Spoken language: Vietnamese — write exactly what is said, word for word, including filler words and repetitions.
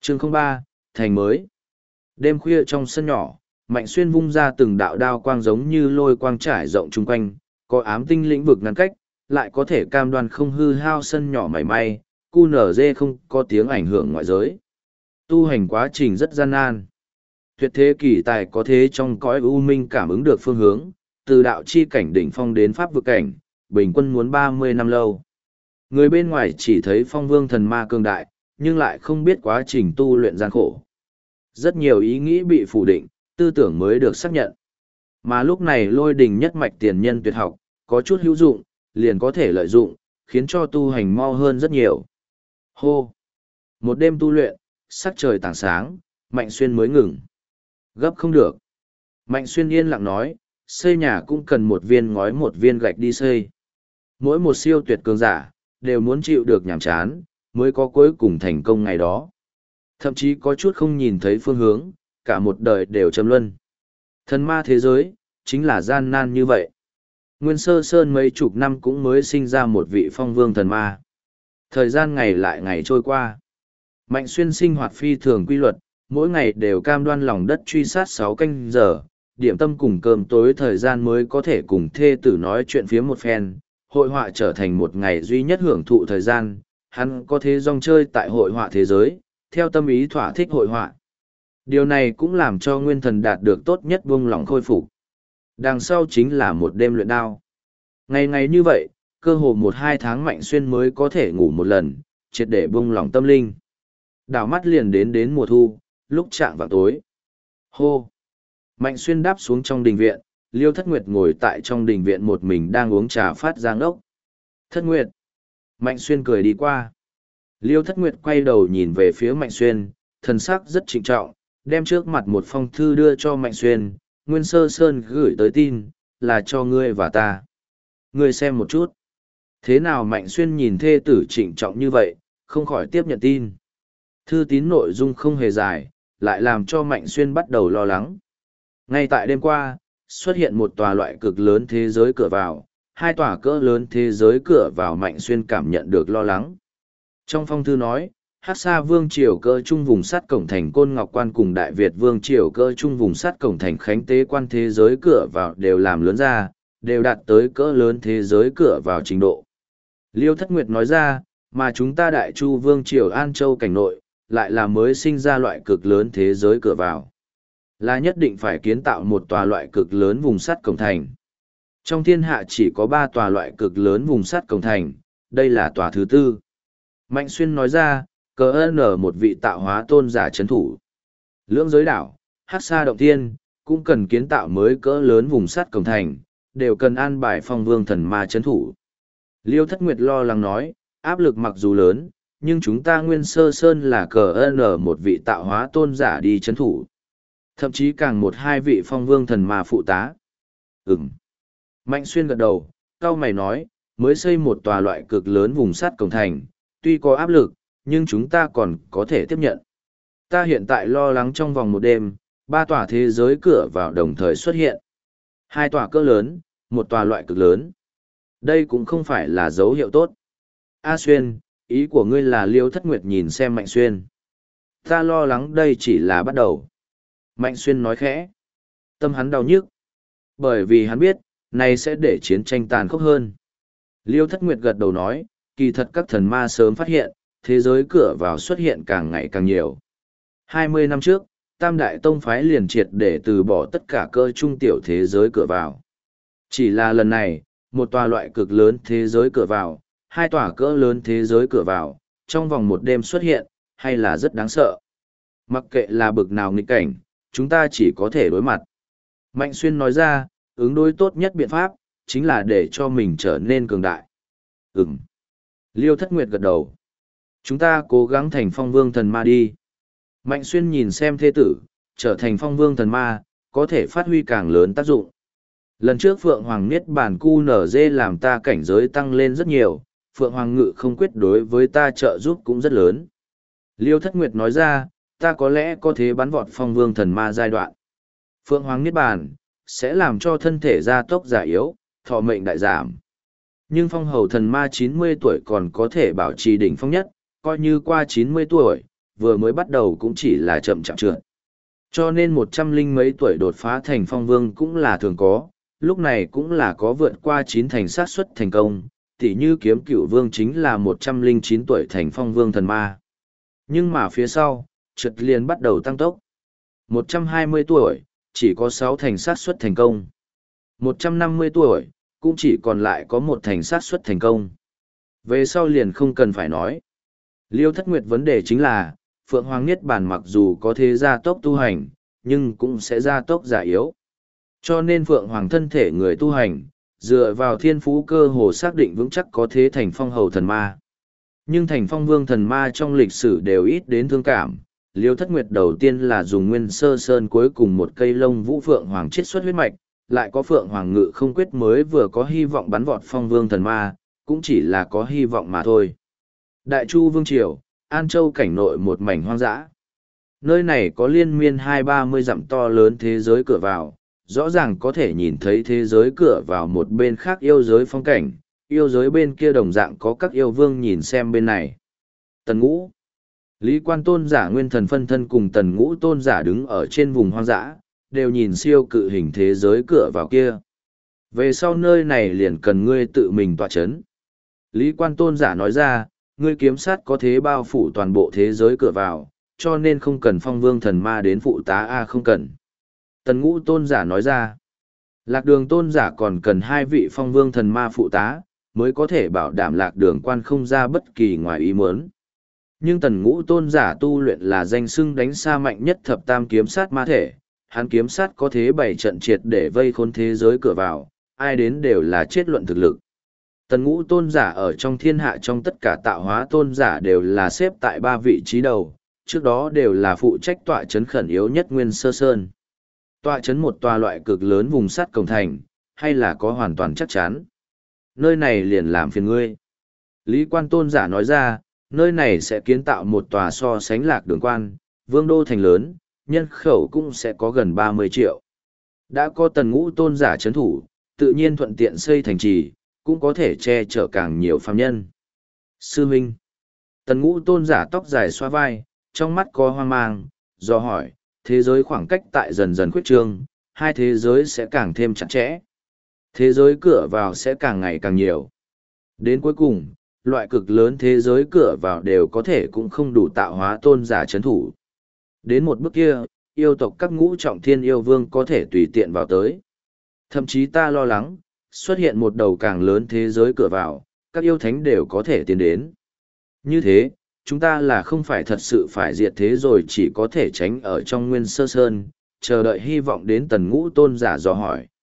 Chương không ba, Thành mới. Đêm khuya trong sân nhỏ, Mạnh Xuyên vung ra từng đạo đao quang giống như lôi quang trải rộng chung quanh, có ám tinh lĩnh vực ngăn cách, lại có thể cam đoan không hư hao sân nhỏ mảy may, cu nở dê không có tiếng ảnh hưởng ngoại giới. Tu hành quá trình rất gian nan. Tuyệt thế kỳ tài có thế trong cõi u minh cảm ứng được phương hướng, từ đạo chi cảnh đỉnh phong đến pháp vực cảnh, bình quân muốn ba mươi năm lâu. Người bên ngoài chỉ thấy phong vương thần ma cường đại, nhưng lại không biết quá trình tu luyện gian khổ. Rất nhiều ý nghĩ bị phủ định, tư tưởng mới được xác nhận. Mà lúc này lôi đình nhất mạch tiền nhân tuyệt học, có chút hữu dụng, liền có thể lợi dụng, khiến cho tu hành mau hơn rất nhiều. Hô! Một đêm tu luyện, sắc trời tảng sáng, Mạnh Xuyên mới ngừng. Gấp không được. Mạnh Xuyên yên lặng nói, xây nhà cũng cần một viên ngói một viên gạch đi xây. Mỗi một siêu tuyệt cường giả, đều muốn chịu được nhàm chán, mới có cuối cùng thành công ngày đó. Thậm chí có chút không nhìn thấy phương hướng, cả một đời đều trầm luân. Thần ma thế giới, chính là gian nan như vậy. Nguyên Sơ Sơn mấy chục năm cũng mới sinh ra một vị phong vương thần ma. Thời gian ngày lại ngày trôi qua. Mạnh Xuyên sinh hoạt phi thường quy luật, mỗi ngày đều cam đoan lòng đất truy sát sáu canh giờ, điểm tâm cùng cơm tối thời gian mới có thể cùng thê tử nói chuyện phía một phen. Hội họa trở thành một ngày duy nhất hưởng thụ thời gian, hắn có thế rong chơi tại hội họa thế giới, theo tâm ý thỏa thích hội họa. Điều này cũng làm cho nguyên thần đạt được tốt nhất buông lỏng khôi phục. Đằng sau chính là một đêm luyện đao. Ngày ngày như vậy, cơ hồ một hai tháng Mạnh Xuyên mới có thể ngủ một lần, triệt để buông lỏng tâm linh. Đảo mắt liền đến đến mùa thu, lúc chạng vào tối. Hô! Mạnh Xuyên đáp xuống trong đình viện, Liêu Thất Nguyệt ngồi tại trong đình viện một mình đang uống trà phát giang ốc. Thất Nguyệt! Mạnh Xuyên cười đi qua. Liêu Thất Nguyệt quay đầu nhìn về phía Mạnh Xuyên, thần sắc rất trịnh trọng, đem trước mặt một phong thư đưa cho Mạnh Xuyên, Nguyên Sơ Sơn gửi tới tin, là cho ngươi và ta. Ngươi xem một chút. Thế nào Mạnh Xuyên nhìn thê tử trịnh trọng như vậy, không khỏi tiếp nhận tin. Thư tín nội dung không hề dài, lại làm cho Mạnh Xuyên bắt đầu lo lắng. Ngay tại đêm qua, xuất hiện một tòa loại cực lớn thế giới cửa vào, hai tòa cỡ lớn thế giới cửa vào Mạnh Xuyên cảm nhận được lo lắng. Trong phong thư nói, Hắc Sa Vương triều cơ trung vùng sắt cổng thành Côn Ngọc Quan cùng Đại Việt Vương triều cơ trung vùng sắt cổng thành Khánh Tế Quan thế giới cửa vào đều làm lớn ra, đều đạt tới cỡ lớn thế giới cửa vào trình độ. Liêu Thất Nguyệt nói ra, mà chúng ta Đại Chu Vương triều An Châu cảnh nội, lại là mới sinh ra loại cực lớn thế giới cửa vào. Là nhất định phải kiến tạo một tòa loại cực lớn vùng sắt cổng thành. Trong thiên hạ chỉ có ba tòa loại cực lớn vùng sắt cổng thành, đây là tòa thứ tư. Mạnh Xuyên nói ra, cờ ơn ở một vị tạo hóa tôn giả chấn thủ. Lưỡng giới đảo, Hắc Sa Động Thiên, cũng cần kiến tạo mới cỡ lớn vùng sắt cổng thành, đều cần an bài phong vương thần ma chấn thủ. Liêu Thất Nguyệt lo lắng nói, áp lực mặc dù lớn, nhưng chúng ta Nguyên Sơ Sơn là cờ ơn ở một vị tạo hóa tôn giả đi chấn thủ. Thậm chí càng một hai vị phong vương thần ma phụ tá. Ừm. Mạnh Xuyên gật đầu, cao mày nói, mới xây một tòa loại cực lớn vùng sắt cổng thành, tuy có áp lực, nhưng chúng ta còn có thể tiếp nhận. Ta hiện tại lo lắng trong vòng một đêm, ba tòa thế giới cửa vào đồng thời xuất hiện. Hai tòa cỡ lớn, một tòa loại cực lớn. Đây cũng không phải là dấu hiệu tốt. A Xuyên, ý của ngươi là Liêu Thất Nguyệt nhìn xem Mạnh Xuyên. Ta lo lắng đây chỉ là bắt đầu. Mạnh Xuyên nói khẽ. Tâm hắn đau nhức. Bởi vì hắn biết, này sẽ để chiến tranh tàn khốc hơn. Liêu Thất Nguyệt gật đầu nói, kỳ thật các thần ma sớm phát hiện, thế giới cửa vào xuất hiện càng ngày càng nhiều. Hai mươi năm trước, Tam Đại Tông Phái liền triệt để từ bỏ tất cả cơ trung tiểu thế giới cửa vào. Chỉ là lần này, một tòa loại cực lớn thế giới cửa vào, hai tòa cỡ lớn thế giới cửa vào, trong vòng một đêm xuất hiện, hay là rất đáng sợ. Mặc kệ là bực nào nghịch cảnh, chúng ta chỉ có thể đối mặt. Mạnh Xuyên nói ra, ứng đối tốt nhất biện pháp, chính là để cho mình trở nên cường đại. Ừm. Liêu Thất Nguyệt gật đầu. Chúng ta cố gắng thành phong vương thần ma đi. Mạnh Xuyên nhìn xem thế tử, trở thành phong vương thần ma, có thể phát huy càng lớn tác dụng. Lần trước Phượng Hoàng Niết Bàn Cu Nở Dê làm ta cảnh giới tăng lên rất nhiều, Phượng Hoàng Ngự không quyết đối với ta trợ giúp cũng rất lớn. Liêu Thất Nguyệt nói ra, ta có lẽ có thể bắn vọt phong vương thần ma giai đoạn. Phượng Hoàng Niết Bàn, sẽ làm cho thân thể gia tốc già yếu, thọ mệnh đại giảm. Nhưng phong hầu thần ma chín mươi tuổi còn có thể bảo trì đỉnh phong nhất, coi như qua chín mươi tuổi, vừa mới bắt đầu cũng chỉ là chậm chạp trượt. Cho nên một trăm linh mấy tuổi đột phá thành phong vương cũng là thường có, lúc này cũng là có vượt qua chín thành sát suất thành công, tỉ như kiếm cựu vương chính là một trăm linh chín tuổi thành phong vương thần ma. Nhưng mà phía sau, trượt liền bắt đầu tăng tốc. một trăm hai mươi tuổi, chỉ có sáu thành sát suất thành công. một trăm năm mươi tuổi, cũng chỉ còn lại có một thành sát suất thành công. Về sau liền không cần phải nói. Liêu Thất Nguyệt vấn đề chính là, Phượng Hoàng Niết Bàn mặc dù có thể gia tốc tu hành, nhưng cũng sẽ gia tốc giả yếu. Cho nên Phượng Hoàng thân thể người tu hành, dựa vào thiên phú cơ hồ xác định vững chắc có thế thành phong hầu thần ma. Nhưng thành phong vương thần ma trong lịch sử đều ít đến thương cảm. Liêu Thất Nguyệt đầu tiên là dùng nguyên sơ sơn cuối cùng một cây lông vũ Phượng Hoàng chiết xuất huyết mạch, lại có Phượng Hoàng ngự không quyết mới vừa có hy vọng bắn vọt phong vương thần ma, cũng chỉ là có hy vọng mà thôi. Đại Chu Vương Triều, An Châu cảnh nội một mảnh hoang dã. Nơi này có liên miên hai ba mươi dặm to lớn thế giới cửa vào, rõ ràng có thể nhìn thấy thế giới cửa vào một bên khác yêu giới phong cảnh, yêu giới bên kia đồng dạng có các yêu vương nhìn xem bên này. Tần Ngũ, Lý Quan tôn giả nguyên thần phân thân cùng Tần Ngũ tôn giả đứng ở trên vùng hoang dã, đều nhìn siêu cự hình thế giới cửa vào kia. Về sau nơi này liền cần ngươi tự mình tọa chấn. Lý Quan tôn giả nói ra, ngươi kiếm sát có thế bao phủ toàn bộ thế giới cửa vào, cho nên không cần phong vương thần ma đến phụ tá A không cần. Tần Ngũ tôn giả nói ra, Lạc Đường tôn giả còn cần hai vị phong vương thần ma phụ tá, mới có thể bảo đảm Lạc Đường quan không ra bất kỳ ngoài ý muốn. Nhưng Tần Ngũ tôn giả tu luyện là danh xưng đánh xa mạnh nhất thập tam kiếm sát ma thể, hắn kiếm sát có thế bảy trận triệt để vây khốn thế giới cửa vào, ai đến đều là chết luận thực lực. Tần Ngũ tôn giả ở trong thiên hạ trong tất cả tạo hóa tôn giả đều là xếp tại ba vị trí đầu, trước đó đều là phụ trách tọa chấn khẩn yếu nhất Nguyên Sơ Sơn. Tọa chấn một tòa loại cực lớn vùng sắt cổng thành, hay là có hoàn toàn chắc chắn. Nơi này liền làm phiền ngươi. Lý Quan tôn giả nói ra, nơi này sẽ kiến tạo một tòa so sánh Lạc Đường quan, vương đô thành lớn, nhân khẩu cũng sẽ có gần ba mươi triệu. Đã có Tần Ngũ tôn giả chấn thủ, tự nhiên thuận tiện xây thành trì, cũng có thể che chở càng nhiều phàm nhân. Sư Minh, Tần Ngũ tôn giả tóc dài xoa vai, trong mắt có hoang mang, do hỏi, thế giới khoảng cách tại dần dần khuyết trương, hai thế giới sẽ càng thêm chặt chẽ. Thế giới cửa vào sẽ càng ngày càng nhiều. Đến cuối cùng, loại cực lớn thế giới cửa vào đều có thể cũng không đủ tạo hóa tôn giả chấn thủ. Đến một bước kia, yêu tộc các ngũ trọng thiên yêu vương có thể tùy tiện vào tới. Thậm chí ta lo lắng, xuất hiện một đầu càng lớn thế giới cửa vào, các yêu thánh đều có thể tiến đến. Như thế, chúng ta là không phải thật sự phải diệt thế rồi chỉ có thể tránh ở trong Nguyên Sơ Sơn, chờ đợi hy vọng đến Tần Ngũ tôn giả dò hỏi.